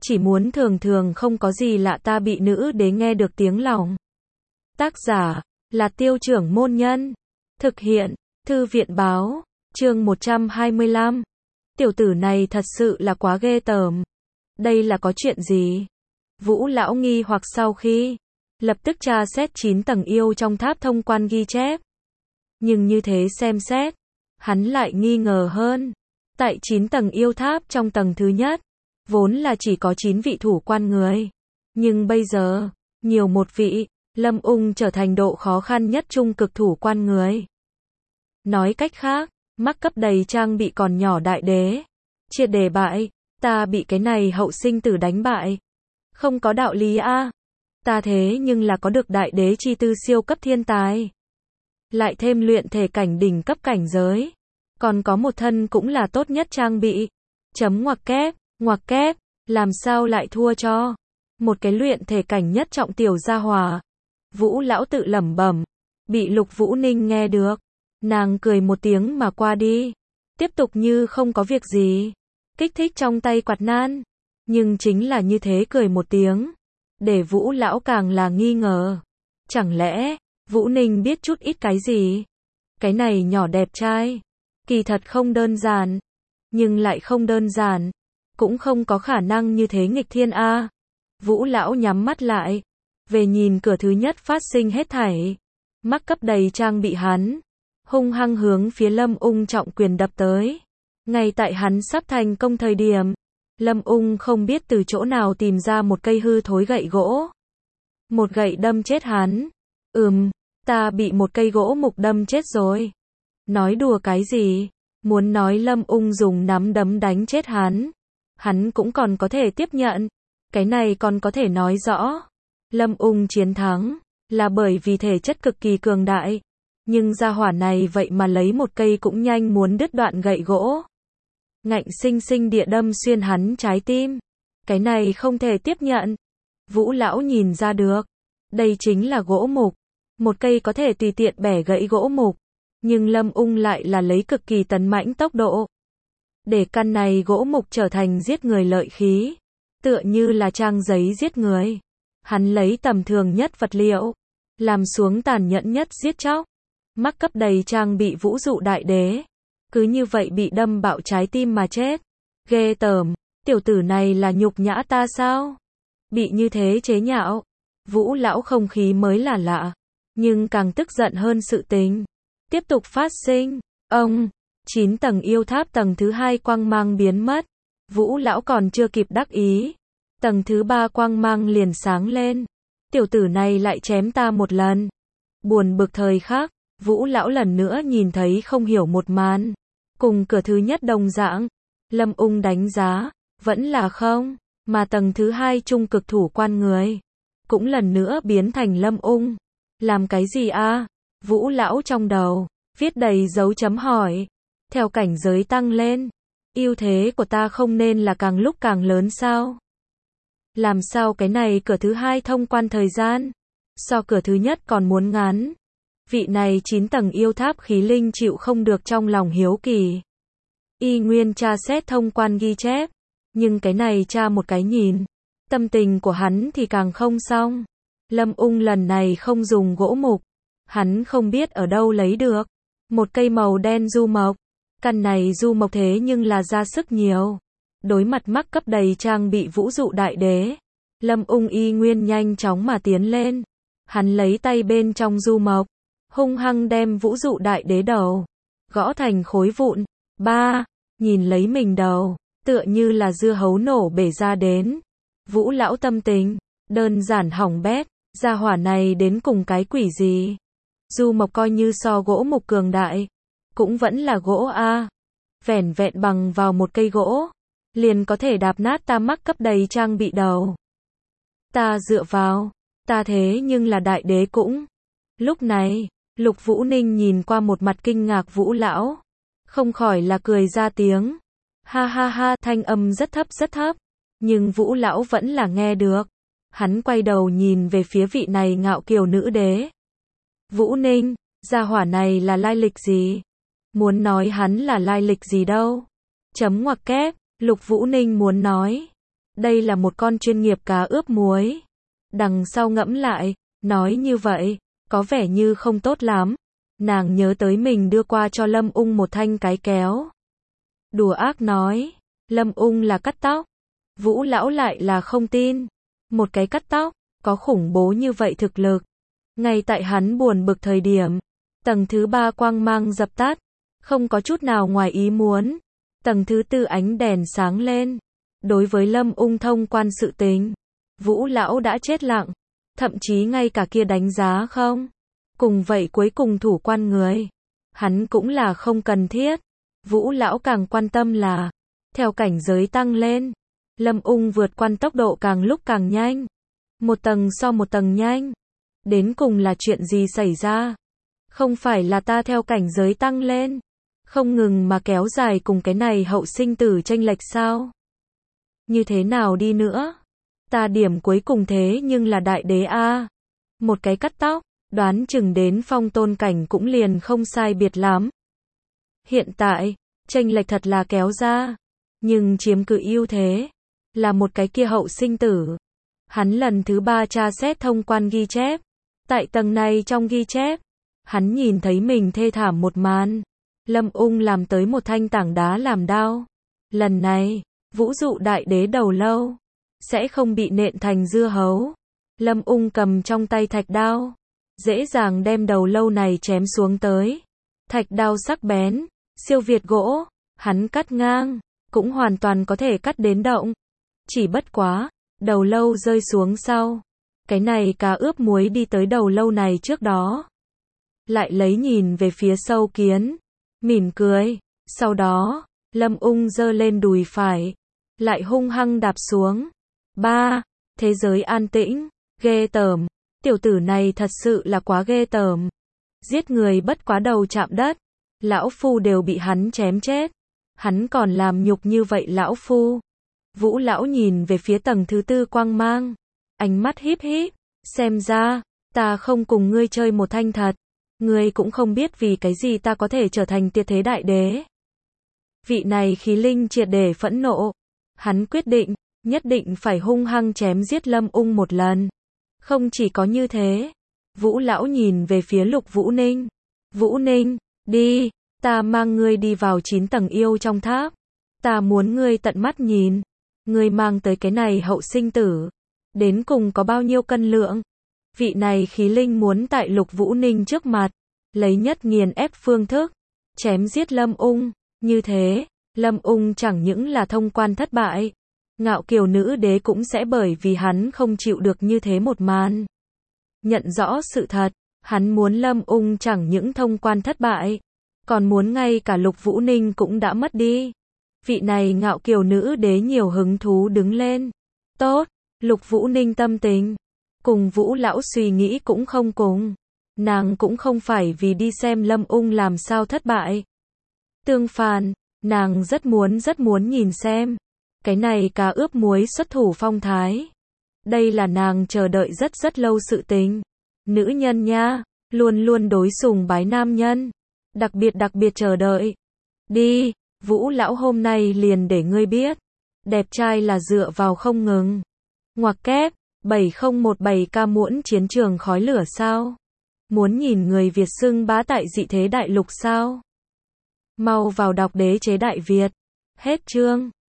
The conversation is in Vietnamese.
chỉ muốn thường thường không có gì lạ ta bị nữ đế nghe được tiếng lòng. Tác giả là Tiêu Trưởng Môn Nhân. Thực hiện Thư viện Báo. Chương 125. Tiểu tử này thật sự là quá ghê tởm. Đây là có chuyện gì? Vũ lão nghi hoặc sau khi lập tức tra xét 9 tầng yêu trong tháp thông quan ghi chép. Nhưng như thế xem xét, hắn lại nghi ngờ hơn. Tại 9 tầng yêu tháp trong tầng thứ nhất, vốn là chỉ có 9 vị thủ quan người. Nhưng bây giờ, nhiều một vị, Lâm Ung trở thành độ khó khăn nhất trung cực thủ quan người. Nói cách khác, mắc cấp đầy trang bị còn nhỏ đại đế. Triệt đề bại, ta bị cái này hậu sinh tử đánh bại. Không có đạo lý a. Ta thế nhưng là có được đại đế chi tư siêu cấp thiên tài. Lại thêm luyện thể cảnh đỉnh cấp cảnh giới. Còn có một thân cũng là tốt nhất trang bị. Ngoặc kép, làm sao lại thua cho một cái luyện thể cảnh nhất trọng tiểu gia hỏa. Vũ lão tự lẩm bẩm, bị Lục Vũ Ninh nghe được. Nàng cười một tiếng mà qua đi. Tiếp tục như không có việc gì. Kích thích trong tay quạt nan. Nhưng chính là như thế cười một tiếng. Để Vũ lão càng là nghi ngờ. Chẳng lẽ, Vũ Ninh biết chút ít cái gì? Cái này nhỏ đẹp trai. Kỳ thật không đơn giản. Nhưng lại không đơn giản. Cũng không có khả năng như thế nghịch thiên a. Vũ lão nhắm mắt lại. Về nhìn cửa thứ nhất phát sinh hết thảy. Mắc cấp đầy trang bị hắn. Hung hăng hướng phía Lâm Ung trọng quyền đập tới. Ngay tại hắn sắp thành công thời điểm. Lâm Ung không biết từ chỗ nào tìm ra một cây hư thối gậy gỗ. Một gậy đâm chết hắn. Ta bị một cây gỗ mục đâm chết rồi. Nói đùa cái gì? Muốn nói Lâm Ung dùng nắm đấm đánh chết hắn. Hắn cũng còn có thể tiếp nhận. Cái này còn có thể nói rõ. Lâm Ung chiến thắng. Là bởi vì thể chất cực kỳ cường đại. Nhưng gia hỏa này vậy mà lấy một cây cũng nhanh muốn đứt đoạn gậy gỗ. Ngạnh sinh sinh địa đâm xuyên hắn trái tim. Cái này không thể tiếp nhận. Vũ lão nhìn ra được. Đây chính là gỗ mục. Một cây có thể tùy tiện bẻ gãy gỗ mục. Nhưng Lâm Ung lại là lấy cực kỳ tấn mãnh tốc độ. Để căn này gỗ mục trở thành giết người lợi khí. Tựa như là trang giấy giết người. Hắn lấy tầm thường nhất vật liệu. Làm xuống tàn nhẫn nhất giết chóc. Mắc cấp đầy trang bị vũ dụ đại đế. Cứ như vậy bị đâm bạo trái tim mà chết. Ghê tởm, tiểu tử này là nhục nhã ta sao? Bị như thế chế nhạo. Vũ lão không khí mới là lạ. Nhưng càng tức giận hơn sự tình. Tiếp tục phát sinh. 9 tầng yêu tháp tầng thứ 2 quang mang biến mất. Vũ lão còn chưa kịp đắc ý. Tầng thứ 3 quang mang liền sáng lên. Tiểu tử này lại chém ta một lần. Buồn bực thời khắc. Vũ lão lần nữa nhìn thấy không hiểu một màn. Cùng cửa thứ nhất đồng dạng. Lâm Ung đánh giá. Vẫn là không. Mà tầng thứ 2 trung cực thủ quan người. Cũng lần nữa biến thành Lâm Ung. Làm cái gì a? Vũ lão trong đầu. Viết đầy dấu chấm hỏi. Theo cảnh giới tăng lên. Ưu thế của ta không nên là càng lúc càng lớn sao? Làm sao cái này cửa thứ 2 thông quan thời gian. So cửa thứ nhất còn muốn ngắn. Vị này 9 tầng yêu tháp khí linh chịu không được trong lòng hiếu kỳ. Y nguyên tra xét thông quan ghi chép. Nhưng cái này tra một cái nhìn. Tâm tình của hắn thì càng không xong. Lâm Ung lần này không dùng gỗ mục. Hắn không biết ở đâu lấy được. Một cây màu đen du mộc. Căn này du mộc thế nhưng là ra sức nhiều. Đối mặt mắc cấp đầy trang bị vũ dụ đại đế. Lâm Ung y nguyên nhanh chóng mà tiến lên. Hắn lấy tay bên trong du mộc. Hung hăng đem vũ dụ đại đế đầu. Gõ thành khối vụn. Nhìn lấy mình đầu. Tựa như là dưa hấu nổ bể ra đến. Vũ lão tâm tình. Đơn giản hỏng bét. Gia hỏa này đến cùng cái quỷ gì. Du mộc coi như so gỗ mục cường đại. Cũng vẫn là gỗ a. Vẻn vẹn bằng vào một cây gỗ. Liền có thể đạp nát ta mắc cấp đầy trang bị đầu. Ta dựa vào. Ta thế nhưng là đại đế cũng. Lúc này. Lục Vũ Ninh nhìn qua một mặt kinh ngạc Vũ lão. Không khỏi là cười ra tiếng. Ha ha ha, thanh âm rất thấp. Nhưng Vũ lão vẫn là nghe được. Hắn quay đầu nhìn về phía vị này ngạo kiều nữ đế. Vũ Ninh, gia hỏa này là lai lịch gì? Muốn nói hắn là lai lịch gì đâu? Ngoặc kép, Lục Vũ Ninh muốn nói. Đây là một con chuyên nghiệp cá ướp muối. Đằng sau ngẫm lại, nói như vậy, có vẻ như không tốt lắm. Nàng nhớ tới mình đưa qua cho Lâm Ung một thanh cái kéo. Đùa ác nói, Lâm Ung là cắt tóc. Vũ lão lại là không tin. Một cái cắt tóc, có khủng bố như vậy thực lực. Ngay tại hắn buồn bực thời điểm, tầng thứ 3 quang mang dập tắt, không có chút nào ngoài ý muốn. Tầng thứ 4 ánh đèn sáng lên. Đối với Lâm Ung thông quan sự tình, Vũ lão đã chết lặng, thậm chí ngay cả kia đánh giá không. Cùng vậy cuối cùng thủ quan người, hắn cũng là không cần thiết. Vũ lão càng quan tâm là, theo cảnh giới tăng lên, Lâm Ung vượt quan tốc độ càng lúc càng nhanh. Một tầng so một tầng nhanh. Đến cùng là chuyện gì xảy ra? Không phải là ta theo cảnh giới tăng lên, không ngừng mà kéo dài cùng cái này hậu sinh tử chênh lệch sao? Như thế nào đi nữa? Ta điểm cuối cùng thế nhưng là đại đế a. Một cái cắt tóc, đoán chừng đến phong tôn cảnh cũng liền không sai biệt lắm. Hiện tại, chênh lệch thật là kéo ra, nhưng chiếm cứ ưu thế là một cái kia hậu sinh tử. Hắn lần thứ 3 tra xét thông quan ghi chép. Tại tầng này trong ghi chép, hắn nhìn thấy mình thê thảm một màn. Lâm Ung làm tới một thanh tảng đá làm đao. Lần này, vũ dụ đại đế đầu lâu sẽ không bị nện thành dưa hấu. Lâm Ung cầm trong tay thạch đao, dễ dàng đem đầu lâu này chém xuống tới. Thạch đao sắc bén, siêu việt gỗ, hắn cắt ngang, cũng hoàn toàn có thể cắt đến động. Chỉ bất quá, đầu lâu rơi xuống sau. Cái này cá ướp muối đi tới đầu lâu này trước đó. Lại lấy nhìn về phía sâu kiến, mỉm cười. Sau đó, Lâm Ung giơ lên đùi phải, lại hung hăng đạp xuống. Thế giới an tĩnh, ghê tởm. Tiểu tử này thật sự là quá ghê tởm. Giết người bất quá đầu chạm đất. Lão phu đều bị hắn chém chết. Hắn còn làm nhục như vậy lão phu. Vũ lão nhìn về phía tầng thứ 4 quang mang. Ánh mắt híp híp. Xem ra, ta không cùng ngươi chơi một thanh thật. Ngươi cũng không biết vì cái gì ta có thể trở thành tuyệt thế đại đế. Vị này khí linh triệt để phẫn nộ. Hắn quyết định, nhất định phải hung hăng chém giết Lâm Ung một lần. Không chỉ có như thế. Vũ lão nhìn về phía Lục Vũ Ninh. Vũ Ninh, đi, ta mang ngươi đi vào 9 tầng yêu trong tháp. Ta muốn ngươi tận mắt nhìn. Ngươi mang tới cái này hậu sinh tử. Đến cùng có bao nhiêu cân lượng. Vị này khí linh muốn tại Lục Vũ Ninh trước mặt, lấy nhất nghiền ép phương thức, chém giết Lâm Ung. Như thế, Lâm Ung chẳng những là thông quan thất bại, ngạo kiều nữ đế cũng sẽ bởi vì hắn không chịu được như thế một màn. Nhận rõ sự thật, hắn muốn Lâm Ung chẳng những thông quan thất bại, còn muốn ngay cả Lục Vũ Ninh cũng đã mất đi. Vị này ngạo kiều nữ đế nhiều hứng thú đứng lên. Tốt, Lục Vũ Ninh tâm tình cùng Vũ lão suy nghĩ cũng không cùng. Nàng cũng không phải vì đi xem Lâm Ung làm sao thất bại. Tương phản, nàng rất muốn nhìn xem cái này cá ướp muối xuất thủ phong thái. Đây là nàng chờ đợi rất lâu sự tình. Nữ nhân nha, luôn luôn đối sùng bái nam nhân. Đặc biệt chờ đợi. Đi, Vũ lão hôm nay liền để ngươi biết. Đẹp trai là dựa vào không ngừng. Ngoặc kép, 7017 ca muỗng chiến trường khói lửa sao? Muốn nhìn người Việt xưng bá tại dị thế đại lục sao? Mau vào đọc Đế chế Đại Việt. Hết chương.